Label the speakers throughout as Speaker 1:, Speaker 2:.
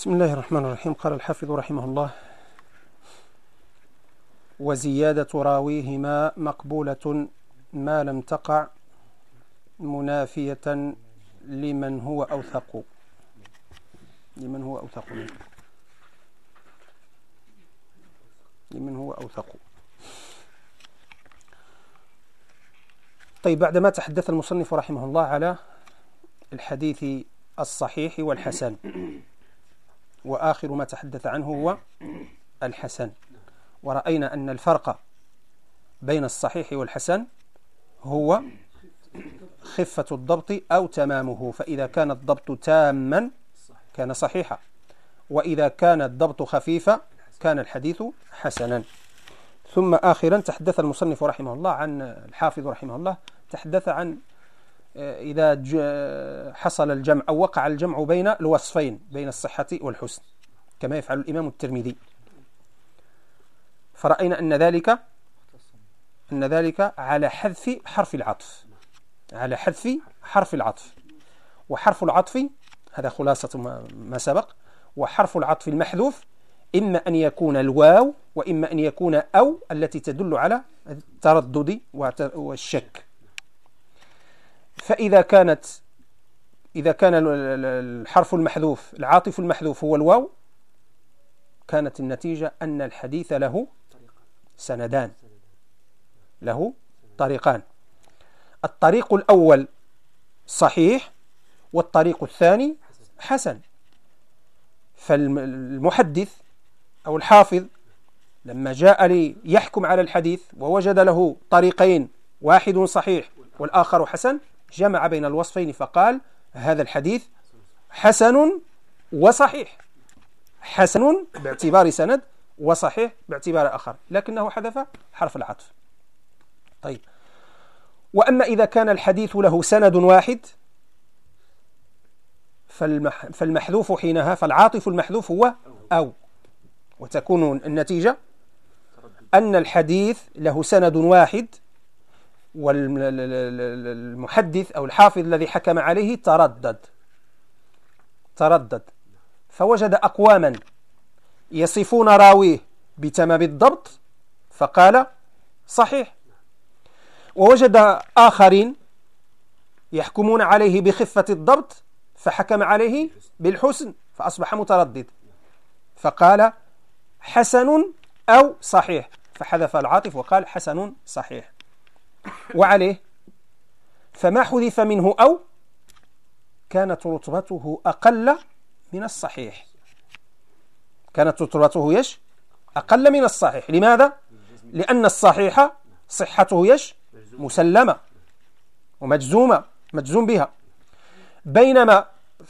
Speaker 1: بسم الله الرحمن الرحيم. قال الحافظ رحمه الله: وزيادة راويهما مقبولة ما لم تقع منافية لمن هو أوثق طيب، بعدما تحدث المصنف رحمه الله على الحديث الصحيح والحسن، وآخر ما تحدث عنه هو الحسن، ورأينا أن الفرق بين الصحيح والحسن هو خفة الضبط أو تمامه، فإذا كان الضبط تاما كان صحيحا، وإذا كان الضبط خفيفا كان الحديث حسنا. ثم آخرا تحدث المصنف رحمه الله عن الحافظ رحمه الله، تحدث عن إذا حصل الجمع أو وقع الجمع بين الوصفين، بين الصحة والحسن، كما يفعل الإمام الترمذي، فرأينا أن ذلك على حذف حرف العطف، وحرف العطف هذا خلاصة ما سبق. وحرف العطف المحذوف إما أن يكون الواو وإما أن يكون أو التي تدل على التردد والشك. فإذا كان الحرف المحذوف العاطف المحذوف هو الواو، كانت النتيجة أن الحديث له سندان، له طريقان: الطريق الأول صحيح والطريق الثاني حسن. فالمحدث أو الحافظ لما جاء ليحكم على الحديث ووجد له طريقين، واحد صحيح والآخر حسن، جمع بين الوصفين فقال: هذا الحديث حسن وصحيح، حسن باعتبار سند وصحيح باعتبار آخر، لكنه حذف حرف العطف. طيب، وأما إذا كان الحديث له سند واحد فالمحذوف حينها، فالعاطف المحذوف هو أو، وتكون النتيجة أن الحديث له سند واحد، والمحدث أو الحافظ الذي حكم عليه تردد، فوجد أقواما يصفون راويه بتمام الضبط فقال صحيح، ووجد آخرين يحكمون عليه بخفة الضبط فحكم عليه بالحسن فأصبح متردد فقال حسن أو صحيح، فحذف العاطف وقال حسن صحيح. وعليه فما حذف منه أو كانت رتبته أقل من الصحيح، أقل من الصحيح. لماذا؟ لأن الصحيح صحته مسلمة ومجزومة، مجزوم بها، بينما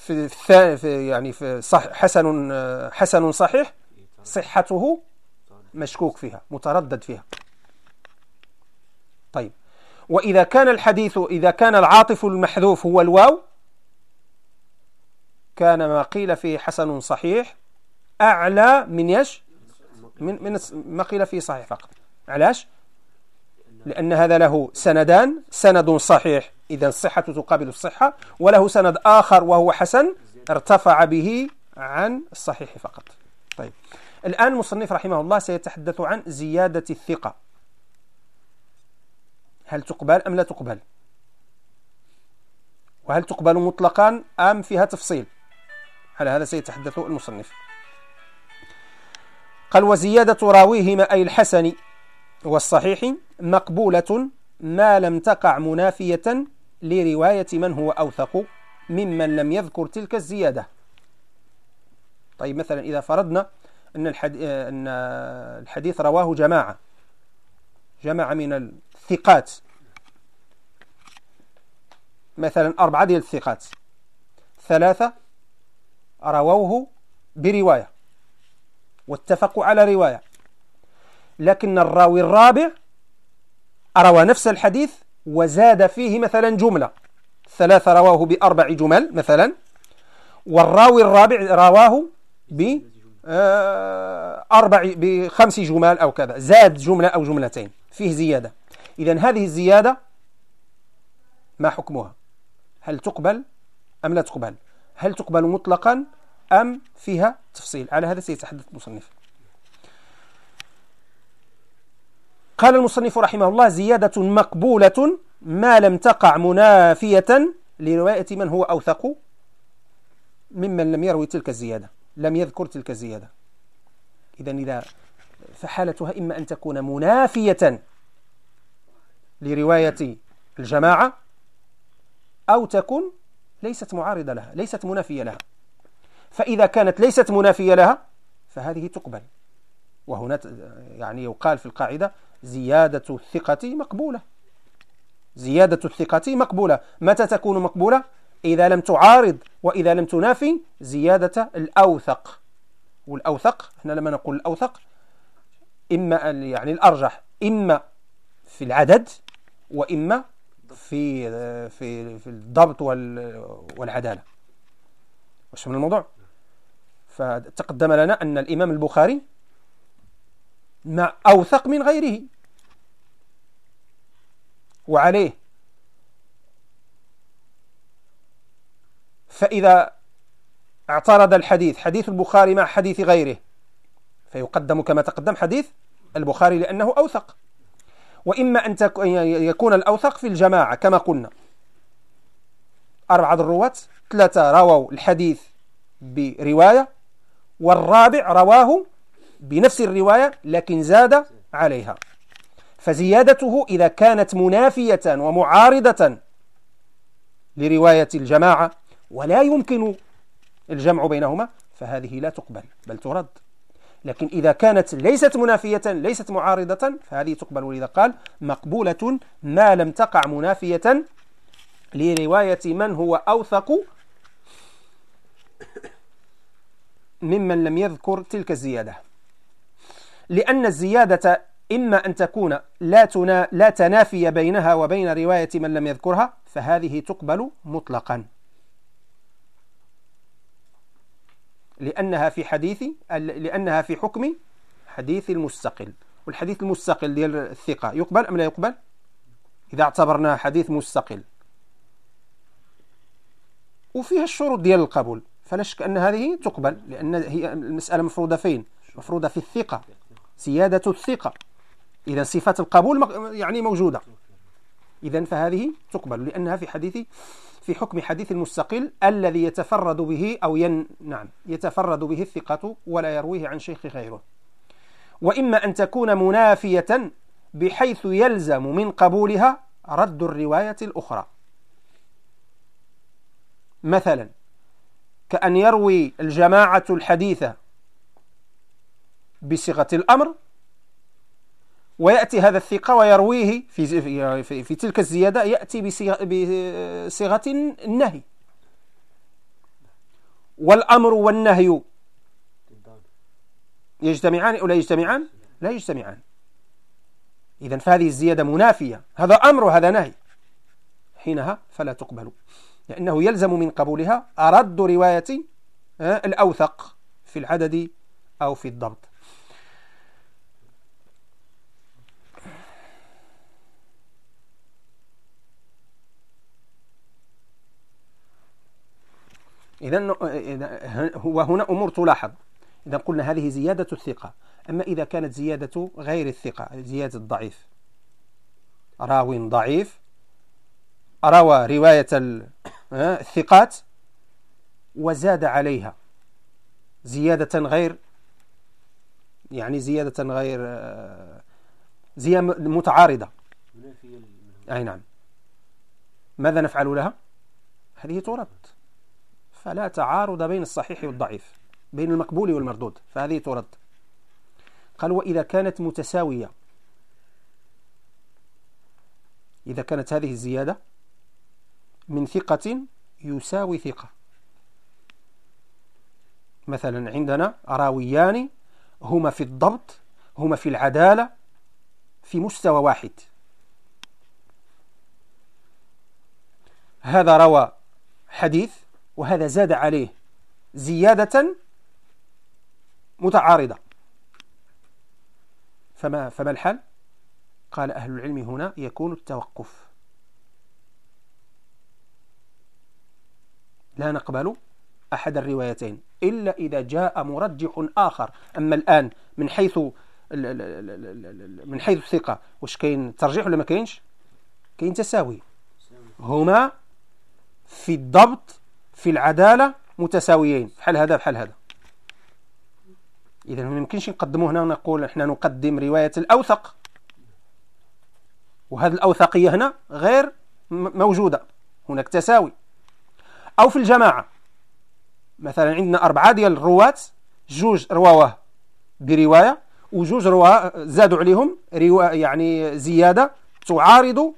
Speaker 1: في حسن صحيح صحته مشكوك فيها، متردد فيها. طيب، وإذا كان العاطف المحذوف هو الواو، كان ما قيل فيه حسن صحيح أعلى من ما قيل فيه صحيح فقط. علاش؟ لأن هذا له سندان، سند صحيح إذا الصحة تقابل الصحة، وله سند آخر وهو حسن ارتفع به عن الصحيح فقط. طيب، الآن المصنف رحمه الله سيتحدث عن زيادة الثقة، هل تقبل أم لا تقبل؟ وهل تقبل مطلقا أم فيها تفصيل؟ على هذا سيتحدث المصنف. قال: وزيادة راويهما أي الحسن والصحيح مقبولة ما لم تقع منافية لرواية من هو أوثق ممن لم يذكر تلك الزيادة. طيب، مثلا إذا فرضنا أن الحديث رواه جماعة من الثقات، مثلا 4 ديال الثقات، 3 رووه برواية واتفقوا على رواية، لكن الراوي الرابع روى نفس الحديث وزاد فيه مثلا جملة، 3 رواه ب4 جمل مثلا، والراوي الرابع رواه ب5 جمل أو كذا، زاد جملة أو جملتين، فيه زيادة. إذن هذه الزيادة ما حكمها؟ هل تقبل أم لا تقبل؟ هل تقبل مطلقا أم فيها تفصيل؟ على هذا سيتحدث المصنف. قال المصنف رحمه الله: زيادة مقبولة ما لم تقع منافية لرواية من هو أوثق ممن لم يروي تلك الزيادة، لم يذكر تلك الزيادة. إذا فحالتها إما أن تكون منافية لرواية الجماعة، أو تكون ليست معارضة لها، ليست منافية لها. فإذا كانت ليست منافية لها فهذه تقبل. وهنا يعني يقال في القاعدة: زيادة الثقة مقبولة. زيادة الثقة مقبولة. متى تكون مقبولة؟ إذا لم تعارض وإذا لم تنافي زيادة الأوثق. والأوثق، احنا لما نقول الأوثق إما يعني الأرجح، إما في العدد وإما في الضبط والعدالة. وش من الموضوع؟ فتقدم لنا أن الإمام البخاري مع أوثق من غيره، وعليه فإذا اعترض الحديث، حديث البخاري مع حديث غيره، فيقدم كما تقدم حديث البخاري لأنه أوثق. وإما أن يكون الأوثق في الجماعة كما قلنا، 4 الرواة، 3 رووا الحديث برواية، والرابع رواه بنفس الرواية لكن زاد عليها. فزيادته إذا كانت منافية ومعارضة لرواية الجماعة ولا يمكن الجمع بينهما فهذه لا تقبل بل ترد. لكن إذا كانت ليست منافية ليست معارضة فهذه تقبل. ولذا قال: مقبولة ما لم تقع منافية لرواية من هو أوثق ممن لم يذكر تلك الزيادة. لأن الزيادة إما أن تكون لا تنافي بينها وبين رواية من لم يذكرها فهذه تقبل مطلقا، لأنها في حكم حديث المستقل. والحديث المستقل ديال الثقة يقبل أم لا يقبل؟ إذا اعتبرناه حديث مستقل وفيها الشروط ديال القبول فلا شك أن هذه تقبل، لأن هي المسألة مفروضة فين؟ مفروضة في الثقة، زيادة الثقة. إذا صفات القبول يعني موجودة، إذن فهذه تقبل لأنها في حكم حديث المستقل الذي يتفرد به يتفرد به الثقة ولا يرويه عن شيخ غيره. وإما أن تكون منافية بحيث يلزم من قبولها رد الرواية الأخرى، مثلا كأن يروي الجماعة الحديث بصيغة الأمر ويأتي هذا الثقة ويرويه في تلك الزيادة يأتي بصيغة النهي. والأمر والنهي يجتمعان أو لا يجتمعان؟ لا يجتمعان. إذن فهذه الزيادة منافية، هذا أمر وهذا نهي، حينها فلا تقبل، لأنه يلزم من قبولها رد رواية الأوثق في العدد أو في الضبط. إذن وهنا أمور تلاحظ. إذا قلنا هذه زيادة الثقة، أما إذا كانت زيادة غير الثقة، زيادة الضعيف، راو ضعيف روى رواية الثقات وزاد عليها زيادة غير زيادة متعارضة، أي نعم، ماذا نفعل لها؟ هذه ترد، فلا تعارض بين الصحيح والضعيف، بين المقبول والمردود، فهذه ترد. قال: وإذا كانت متساوية، إذا كانت هذه الزيادة من ثقة يساوي ثقة، مثلا عندنا راويان هما في الضبط، هما في العدالة في مستوى واحد، هذا روى حديث وهذا زاد عليه زيادة متعارضة، فما الحل؟ قال أهل العلم: هنا يكون التوقف، لا نقبل أحد الروايتين إلا إذا جاء مرجح آخر. أما الآن من حيث الثقة واش كاين ترجيح ولا ما كاينش؟ كاين تساوي، هما في الضبط في العدالة متساويين بحال هذا بحال هذا. إذا ما يمكنش نقدموا هنا ونقول احنا نقدم رواية الأوثق وهذه الأوثقية هنا غير موجودة، هناك تساوي. أو في الجماعة مثلا عندنا 4 ديال الرواة، 2 رواوه برواية و2 رواه زادوا عليهم رواية يعني زيادة تعارض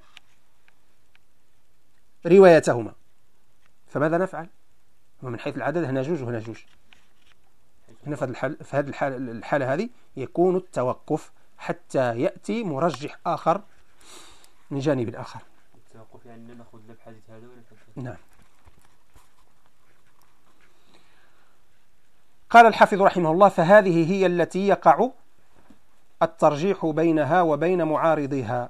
Speaker 1: روايتهما، فماذا نفعل؟ ومن حيث العدد هنا 2 وهنا 2. هنا في هذه الحالة هذه يكون التوقف حتى يأتي مرجح آخر من جانب آخر.
Speaker 2: التوقف يعني نأخذ لا بحديث هذا ولا بحديث.
Speaker 1: نعم. قال الحافظ رحمه الله: فهذه هي التي يقع الترجيح بينها وبين معارضها.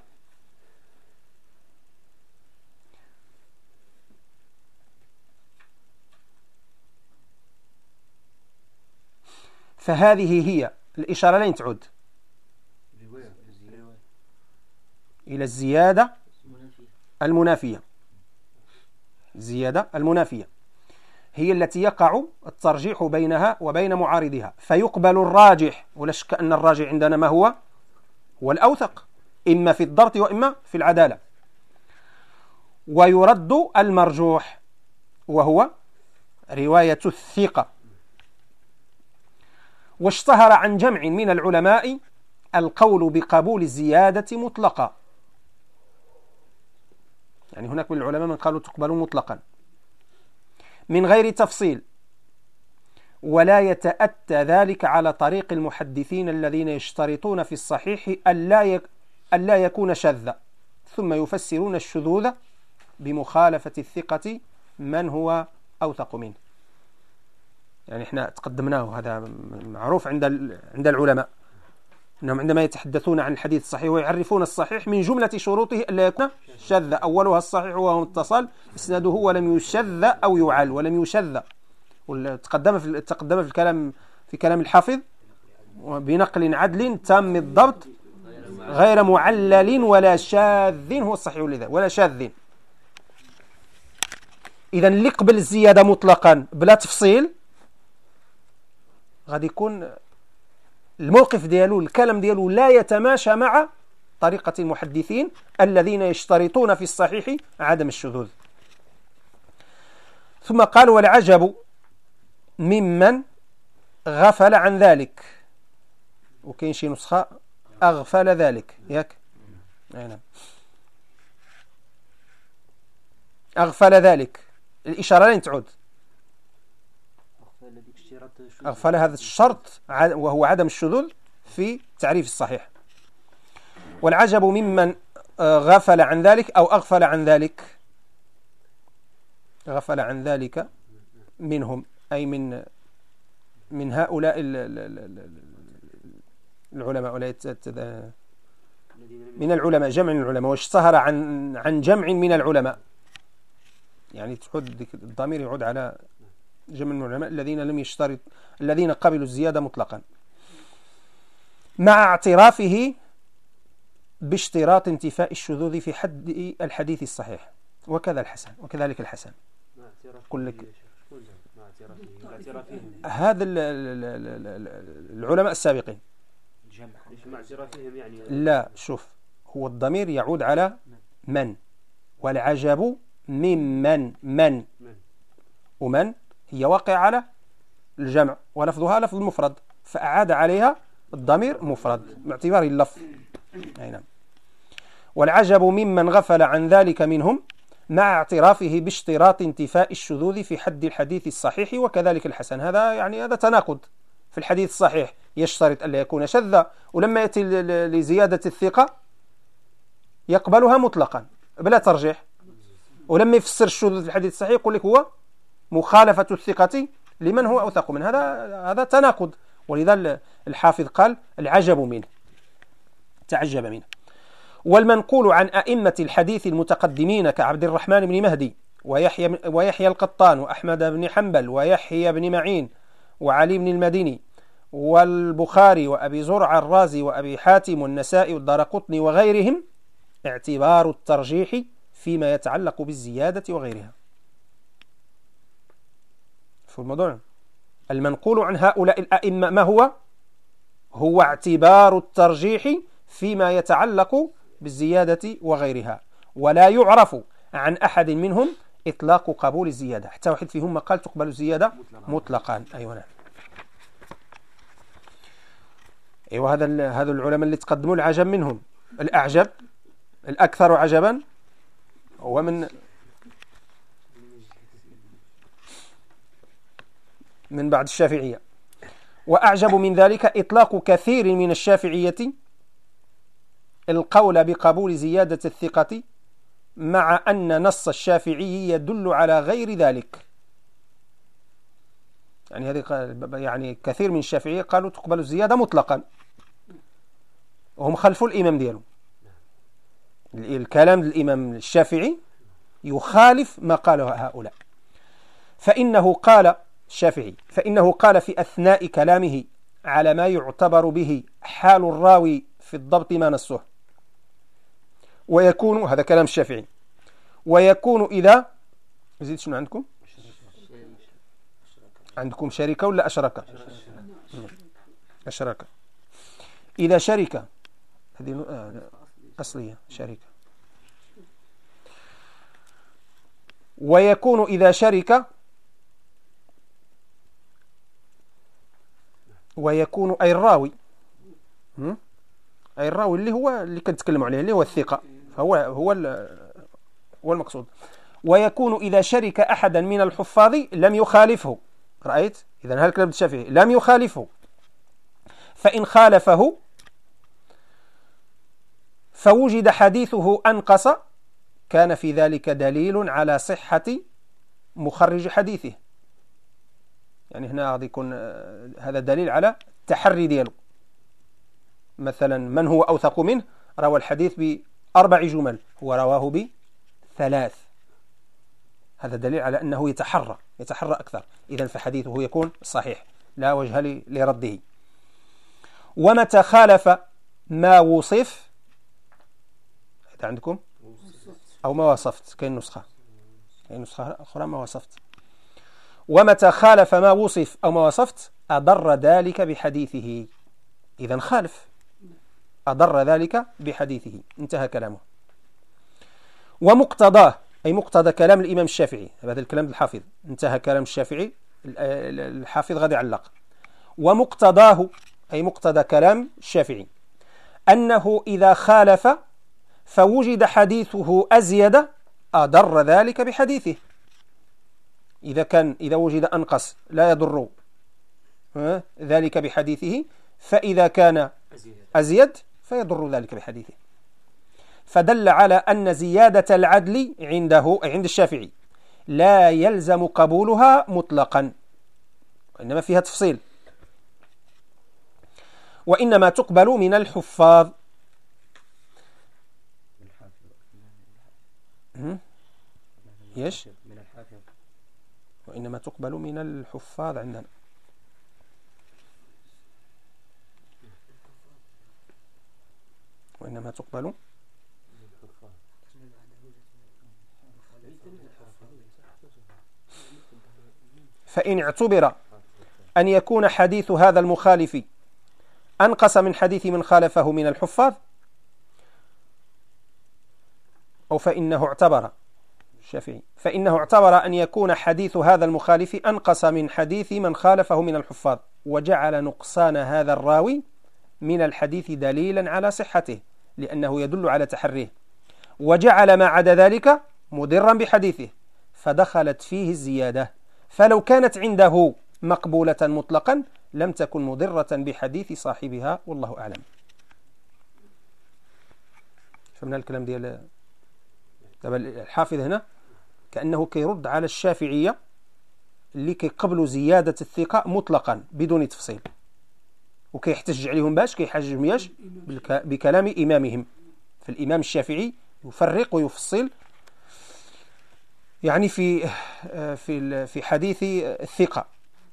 Speaker 1: فهذه هي الإشارة لين تعود إلى الزيادة المنافية. الزيادة المنافية هي التي يقع الترجيح بينها وبين معارضها، فيقبل الراجح، ولا شك أن الراجح عندنا ما هو الأوثق، إما في الضبط وإما في العدالة، ويرد المرجوح وهو رواية الثقة. واشتهر عن جمع من العلماء القول بقبول الزيادة مطلقا، يعني هناك من العلماء من قالوا تقبل مطلقا من غير تفصيل، ولا يتأتى ذلك على طريق المحدثين الذين يشترطون في الصحيح ألا يكون شاذا، ثم يفسرون الشذوذ بمخالفة الثقة من هو أوثق منه. يعني احنا تقدمناه، هذا معروف عند العلماء أنهم عندما يتحدثون عن الحديث الصحيح ويعرفون الصحيح من جملة شروطه ألا يكون شاذ، أولها الصحيح وهو متصل إسناده ولم يشذ أو يعل ولم يشذ. تقدم في الكلام في كلام الحافظ: بنقل عدل تام الضبط غير معلل ولا شاذ، هو الصحيح لذا ولا شاذ. إذا اللي قبل الزيادة مطلقا بلا تفصيل غادي يكون الموقف ديالو الكلام ديالو لا يتماشى مع طريقة المحدثين الذين يشترطون في الصحيح عدم الشذوذ. ثم قال: والعجب ممن غفل عن ذلك. وكاين شي نسخة أغفل ذلك، ياك؟ نعم، أغفل ذلك، الإشارة لين تعود أغفل هذا الشرط وهو عدم الشذوذ في تعريف الصحيح. والعجب ممن غفل عن ذلك أو أغفل عن ذلك، غفل عن ذلك منهم أي من هؤلاء العلماء، من العلماء، جمع من العلماء، واشتهر عن جمع من العلماء، يعني تعود الضمير يعود على جمع من العلماء الذين لم يشترط، الذين قبلوا الزيادة مطلقا، مع اعترافه باشتراط انتفاء الشذوذ في حد الحديث الصحيح، وكذلك الحسن. قل لك هذا العلماء السابقين. لا، شوف، هو الضمير يعود على من، والعجب من ومن هي واقع على الجمع ولفظها لفظ المفرد، فأعاد عليها الضمير مفرد باعتبار اللفظ. نعم. والعجب ممن غفل عن ذلك منهم مع اعترافه باشتراط انتفاء الشذوذ في حد الحديث الصحيح وكذلك الحسن. هذا تناقض. في الحديث الصحيح يشترط ألا يكون شذا، ولما يأتي لزيادة الثقة يقبلها مطلقا بلا ترجيح، ولما يفسر الشذوذ في الحديث الصحيح يقول لك هو مخالفة الثقة لمن هو أوثق منه. هذا تناقض، ولذا الحافظ قال: العجب منه، تعجب منه. والمنقول عن أئمة الحديث المتقدمين كعبد الرحمن بن مهدي ويحيى القطان وأحمد بن حنبل ويحيى بن معين وعلي بن المديني والبخاري وأبي زرع الرازي وأبي حاتم والنسائي والدارقطني وغيرهم اعتبار الترجيح فيما يتعلق بالزيادة وغيرها. في الموضوع المنقول عن هؤلاء الأئمة ما هو؟ هو اعتبار الترجيح فيما يتعلق بالزيادة وغيرها، ولا يعرف عن أحد منهم إطلاق قبول الزيادة، حتى واحد فيهم ما قال تقبل الزيادة مطلقا. أيوة نعم. أيوة هذا العلماء اللي تقدموا العجب منهم، الأعجب الأكثر عجبا هو من بعد الشافعية. وأعجب من ذلك إطلاق كثير من الشافعية القول بقبول زيادة الثقة، مع أن نص الشافعي يدل على غير ذلك. يعني كثير من الشافعية قالوا تقبل الزيادة مطلقا، وهم خلفوا الإمام ديالهم. الكلام الإمام الشافعي يخالف ما قاله هؤلاء. فإنه قال في أثناء كلامه على ما يعتبر به حال الراوي في الضبط ما نصه، ويكون هذا كلام الشافعي، ويكون إذا زيد شنو عندكم شركة ولا أشركة؟ أشركة. إذا شركة هذه أصلية شركة. ويكون إذا شركة، ويكون أي الراوي اللي هو اللي كنتكلموا عليه اللي هو الثقة، هو المقصود. ويكون إذا شرك أحدا من الحفاظ لم يخالفه. رأيت؟ إذن هذا الكلام الشافعي لم يخالفه، فإن خالفه فوجد حديثه أنقص كان في ذلك دليل على صحة مخرج حديثه. يعني هنا غادي يكون هذا دليل على التحري دياله. مثلا من هو أوثق منه روى الحديث ب4 جمل، هو رواه ب3، هذا دليل على أنه يتحرى أكثر، إذن فحديثه يكون صحيح لا وجه لرده. ومتى خالف ما وصف، هذا عندكم أو ما وصفت، كاين نسخة أخرى ما وصفت. ومتى خالف ما وصف أو ما وصفت أضر ذلك بحديثه، إذن خالف أضر ذلك بحديثه، انتهى كلامه. ومقتضاه أي مقتضى كلام الإمام الشافعي، هذا الكلام الحافظ، انتهى كلام الشافعي، الحافظ غادي يعلق. ومقتضاه أي مقتضى كلام الشافعي أنه إذا خالف فوجد حديثه أزيد أضر ذلك بحديثه. إذا وجد أنقص لا يضر ذلك بحديثه، فإذا كان أزيد فيضر ذلك بحديثه. فدل على أن زيادة العدل عند الشافعي لا يلزم قبولها مطلقا، وإنما فيها تفصيل، وإنما تقبل من الحفاظ. وإنما تقبل من الحفاظ عندنا. وإنما تقبل فإن اعتبر أن يكون حديث هذا المخالف أنقص من حديث من خالفه من الحفاظ، أو فإنه اعتبر أن يكون حديث هذا المخالف أنقص من حديث من خالفه من الحفاظ، وجعل نقصان هذا الراوي من الحديث دليلا على صحته لأنه يدل على تحريه، وجعل ما عدا ذلك مضرا بحديثه فدخلت فيه الزيادة، فلو كانت عنده مقبولة مطلقا لم تكن مضرة بحديث صاحبها، والله أعلم. فهمنا الكلام ديال دابا الحافظ هنا كأنه كيرد على الشافعية اللي كيقبلوا زيادة الثقة مطلقا بدون تفصيل، وكيحتج عليهم كيحجم بكلام إمامهم. فالإمام الشافعي يفرق ويفصل يعني في حديث الثقة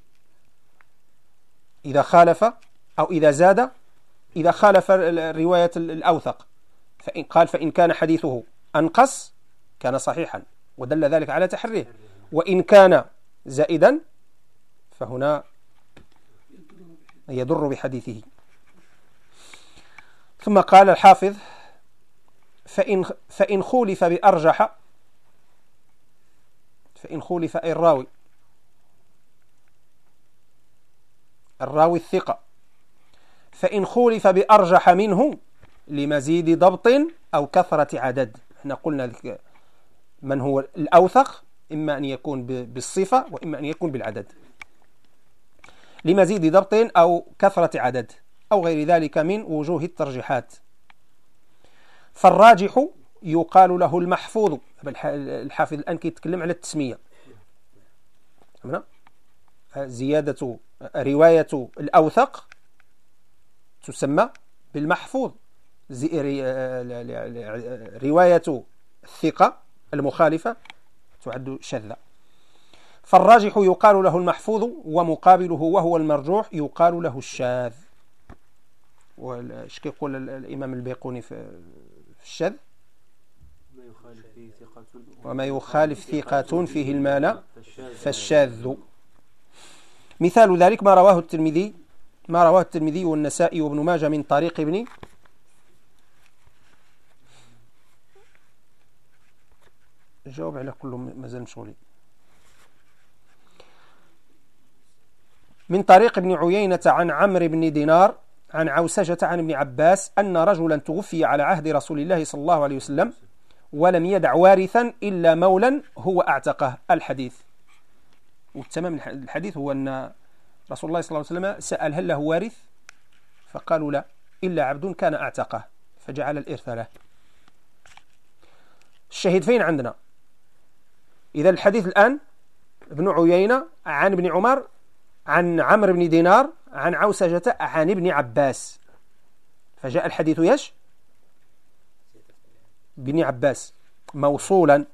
Speaker 1: إذا خالف أو إذا زاد، إذا خالف الرواية الأوثق، فإن كان حديثه أنقص كان صحيحا ودل ذلك على تحريه، وإن كان زائدا فهنا يضر بحديثه. ثم قال الحافظ: فإن خولف بأرجح، فإن خولف أي الراوي الثقة، فإن خولف بأرجح منه لمزيد ضبط أو كثرة عدد. احنا قلنا من هو الأوثق إما أن يكون بالصفة وإما أن يكون بالعدد، لمزيد ضبط أو كثرة عدد أو غير ذلك من وجوه الترجيحات. فالراجح يقال له المحفوظ. الحافظ الآن كيتكلم على التسمية، زيادة رواية الأوثق تسمى بالمحفوظ، رواية الثقة المخالفة تعد شاذة. فالراجح يقال له المحفوظ، ومقابله وهو المرجوح يقال له الشاذ. واش كيقول الإمام البيقوني في الشاذ؟ وما يخالف ثقة فيه المال فالشاذ. مثال ذلك ما رواه الترمذي والنسائي وابن ماجه من طريق ابن جاوب على كله مازال مشغولين. من طريق ابن عيينة عن عمرو بن دينار عن عوسجة عن ابن عباس أن رجلا توفي على عهد رسول الله صلى الله عليه وسلم ولم يدع وارثا إلا مولا هو أعتقه. الحديث والتمام الحديث هو أن رسول الله صلى الله عليه وسلم سأل هل له وارث، فقالوا لا إلا عبد كان أعتقه، فجعل الإرث له. الشهيد فين عندنا؟ إذا الحديث الآن ابن عيينة عن ابن عمر عن عمرو بن دينار عن عوسجة عن ابن عباس، فجاء الحديث يش بن عباس موصولا،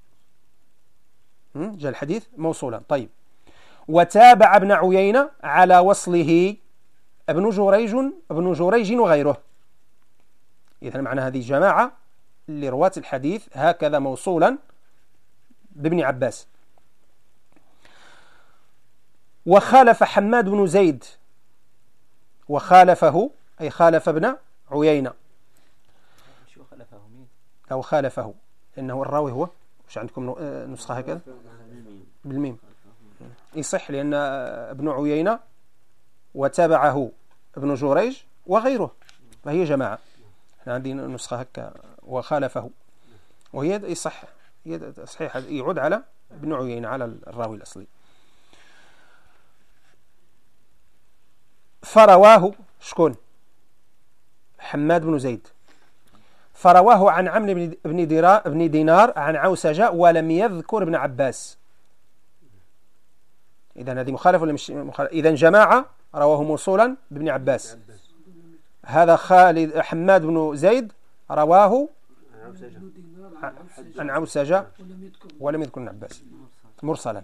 Speaker 1: جاء الحديث موصولا. طيب، وتابع ابن عيينة على وصله ابن جريج وغيره. إذا معنى هذه جماعة لرواة الحديث هكذا موصولا بابن عباس. وخالف حماد بن زيد، وخالفه أي خالف ابن عيينة، أو خالفه إنه الراوي هو وش عندكم نسخة هكذا بالميم يصح، لأن ابن عيينة وتابعه ابن جريج وغيره، فهي جماعة. احنا عندنا نسخة هكا وخالفه، وهي يصح صحيح يعود على ابن عيينة على الراوي الأصلي. فرواه شكون؟ حماد بن زيد. فرواه عن عمرو بن دينار عن عوسجة ولم يذكر ابن عباس. إذا هذه مخالف ولا مش مخالف؟ إذا جماعة رواه موصولا بابن عباس. هذا خالد حماد بن زيد رواه عن عوسجة ولم يذكر ابن عباس مرسلا.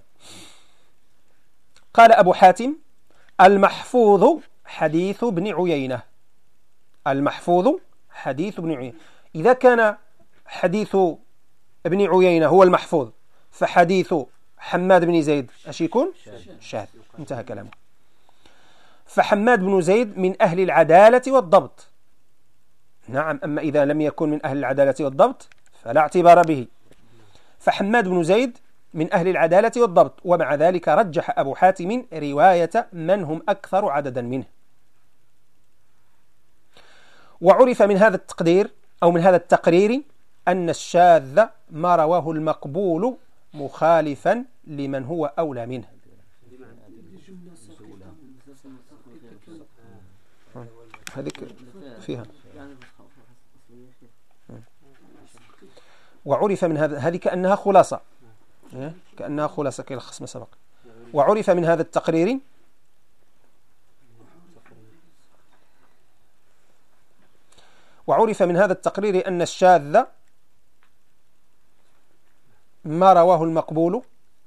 Speaker 1: قال أبو حاتم: المحفوظ حديث ابن عيينة. المحفوظ حديث ابن عيينة. إذا كان حديث ابن عيينة هو المحفوظ، فحديث حماد بن زيد ايش يكون؟ شاذ. انتهى كلامه. فحماد بن زيد من أهل العدالة والضبط. نعم، أما إذا لم يكن من أهل العدالة والضبط فلا اعتبار به. فحماد بن زيد من أهل العدالة والضبط، ومع ذلك رجح أبو حاتم رواية من هم أكثر عددا منه. وعرف من هذا التقدير أو من هذا التقرير أن الشاذ ما رواه المقبول مخالفا لمن هو أولى منه. هذيك فيها. وعرف من هذه كأنها خلاصة، كأنها خلاصة كيلخص ما سبق. وعرف من هذا التقرير أن الشاذ ما رواه المقبول.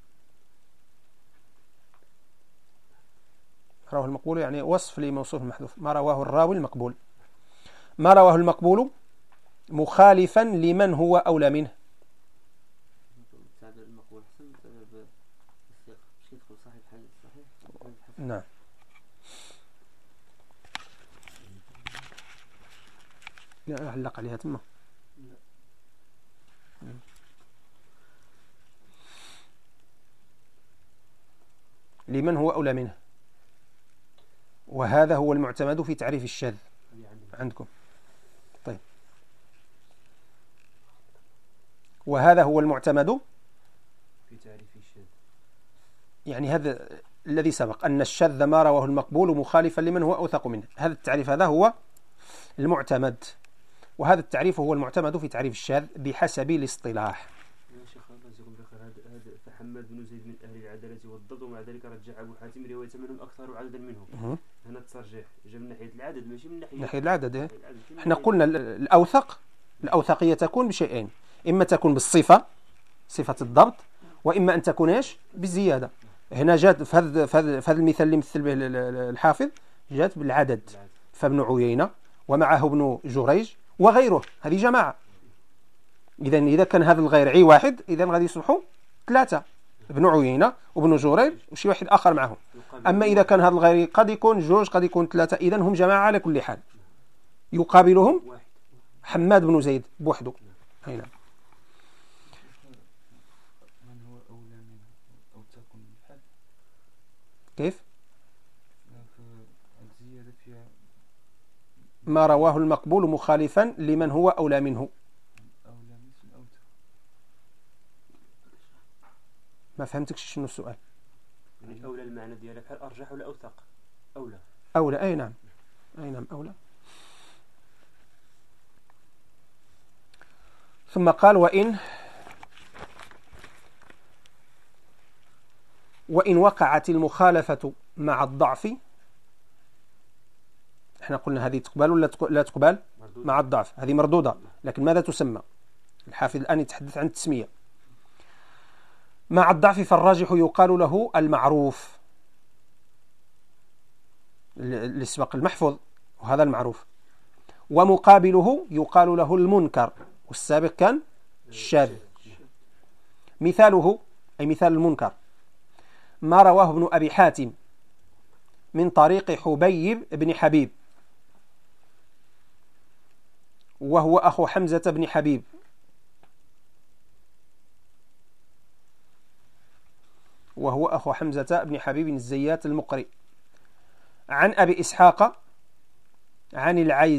Speaker 1: رواه المقبول يعني وصف لموصوف محذوف. ما رواه الراوي المقبول. ما رواه المقبول مخالفا لمن هو أولى منه. نعم. علق عليها تما. لمن هو أولى منه، وهذا هو المعتمد في تعريف الشاذ عندكم. طيب، وهذا هو المعتمد
Speaker 2: في تعريف الشاذ،
Speaker 1: يعني هذا الذي سبق أن الشاذ ما رواه المقبول مخالفا لمن هو أوثق منه. هذا التعريف هذا هو المعتمد، وهذا التعريف هو المعتمد في تعريف الشاذ بحسب الاصطلاح.
Speaker 2: يا شيخ هذا فحماد بن زيد من أهل العدالة والضبط، ومع ذلك رجع أبو حاتم رواية منهم أكثر عددا منهم. هنا الترجيح جاء من ناحية العدد ماشي من ناحية
Speaker 1: العدد. احنا قلنا الأوثقية تكون بشيئين، إما تكون بالصفة، صفة الضبط، وإما أن تكون إيش بالزيادة. هنا جاءت في هذا المثال اللي مثل به الحافظ جاءت بالعدد، فابن عيينة ومعه ابن جريج وغيره، هذه جماعة. إذا كان هذا الغير واحد، إذا غادي يصبحوا 3، ابن عيينة وابن جريج وشي واحد آخر معهم. أما إذا كان هذا الغير قد يكون 2 قد يكون 3، إذا هم جماعة على كل حال. يقابلهم حماد بن زيد بوحده. هنا كيف؟ ما رواه المقبول مخالفا لمن هو أولى منه. ما فهمتكش شنو السؤال.
Speaker 2: يعني أولى المعنى ديالها بحال أرجح ولا أوثق؟
Speaker 1: أولى. أي نعم أولى. ثم قال وإن وقعت المخالفة مع الضعف. احنا قلنا هذه تقبل ولا لا تقبل؟ مع الضعف، هذه مردودة. لكن ماذا تسمى؟ الحافظ الآن يتحدث عن التسمية. مع الضعف فالراجح يقال له المعروف، اللي سبق المحفوظ وهذا المعروف. ومقابله يقال له المنكر، والسابق كان الشاذ. مثاله أي مثال المنكر ما رواه ابن أبي حاتم من طريق حبيب بن حبيب، وهو أخو حمزة بن حبيب، بن حبيب الزيات المقري، عن أبي إسحاق عن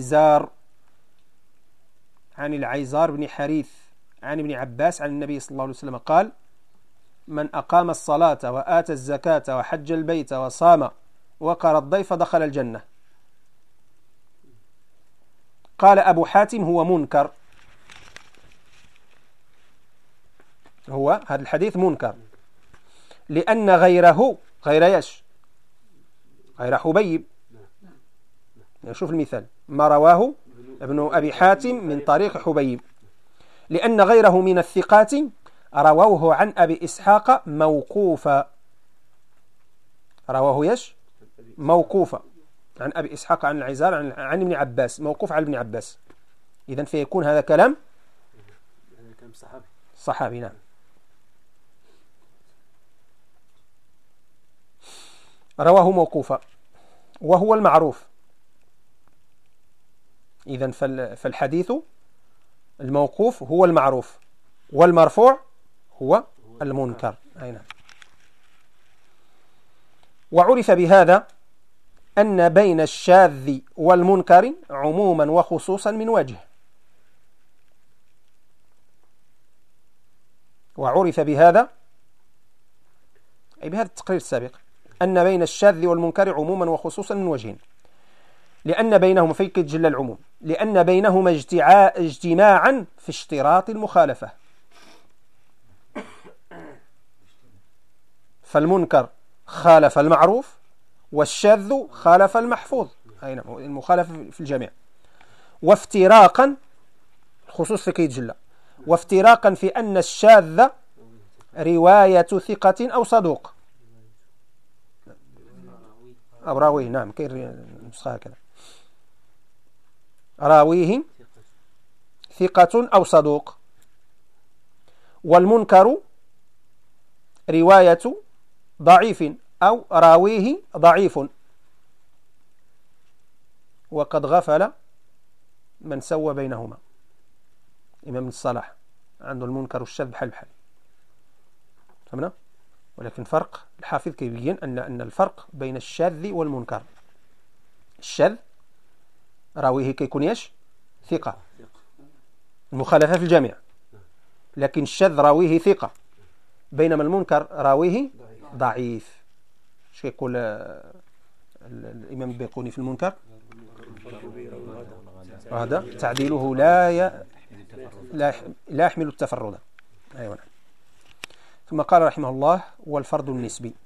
Speaker 1: العيزار بن حريث عن ابن عباس عن النبي صلى الله عليه وسلم قال: من أقام الصلاة وآتى الزكاة وحج البيت وصام وقر الضيف دخل الجنة. قال أبو حاتم: هو منكر. هو هذا الحديث منكر لأن غيره غير حبيب. شوف المثال: ما رواه ابن أبي حاتم من طريق حبيب، لأن غيره من الثقات رووه عن أبي إسحاق موقوفا. موقوفا عن أبي إسحاق عن العيزار عن ابن عباس، موقوف على ابن عباس. إذن فيكون هذا كلام صحابي. نعم. رواه موقوفا وهو المعروف. إذن فالحديث الموقوف هو المعروف، والمرفوع هو المنكر. أي نعم. وعرف بهذا أن بين الشاذ والمنكر عموما وخصوصا من وجه. وعرف بهذا أي بهذا التقرير السابق أن بين الشاذ والمنكر عموما وخصوصا من وجهين، لأن بينهما فيك جل العموم، لأن بينهما اجتماعا في اشتراط المخالفة. فالمنكر خالف المعروف، والشاذ خالف المحفوظ. أي نعم، المخالفة في الجميع. وافتراقا، الخصوص في كيد جلة، وافتراقا في أن الشاذ رواية ثقة أو صدوق أو راويه. نعم كاين نسخة هكذا. راويه ثقة أو صدوق. والمنكر رواية ضعيف أو راويه ضعيف. وقد غفل من سوى بينهما. إمام الصلاح عنده المنكر والشاذ بحال بحال، فهمنا؟ ولكن فرق الحافظ كيبين أن الفرق بين الشاذ والمنكر. الشاذ راويه كيكون ياش ثقة، المخالفة في الجميع، لكن الشاذ راويه ثقة، بينما المنكر راويه ضعيف. اش كيقول الإمام البيقوني في المنكر؟ هذا تعديله لا يحمل التفرد. أيوة. ثم قال رحمه الله: والفرد النسبي.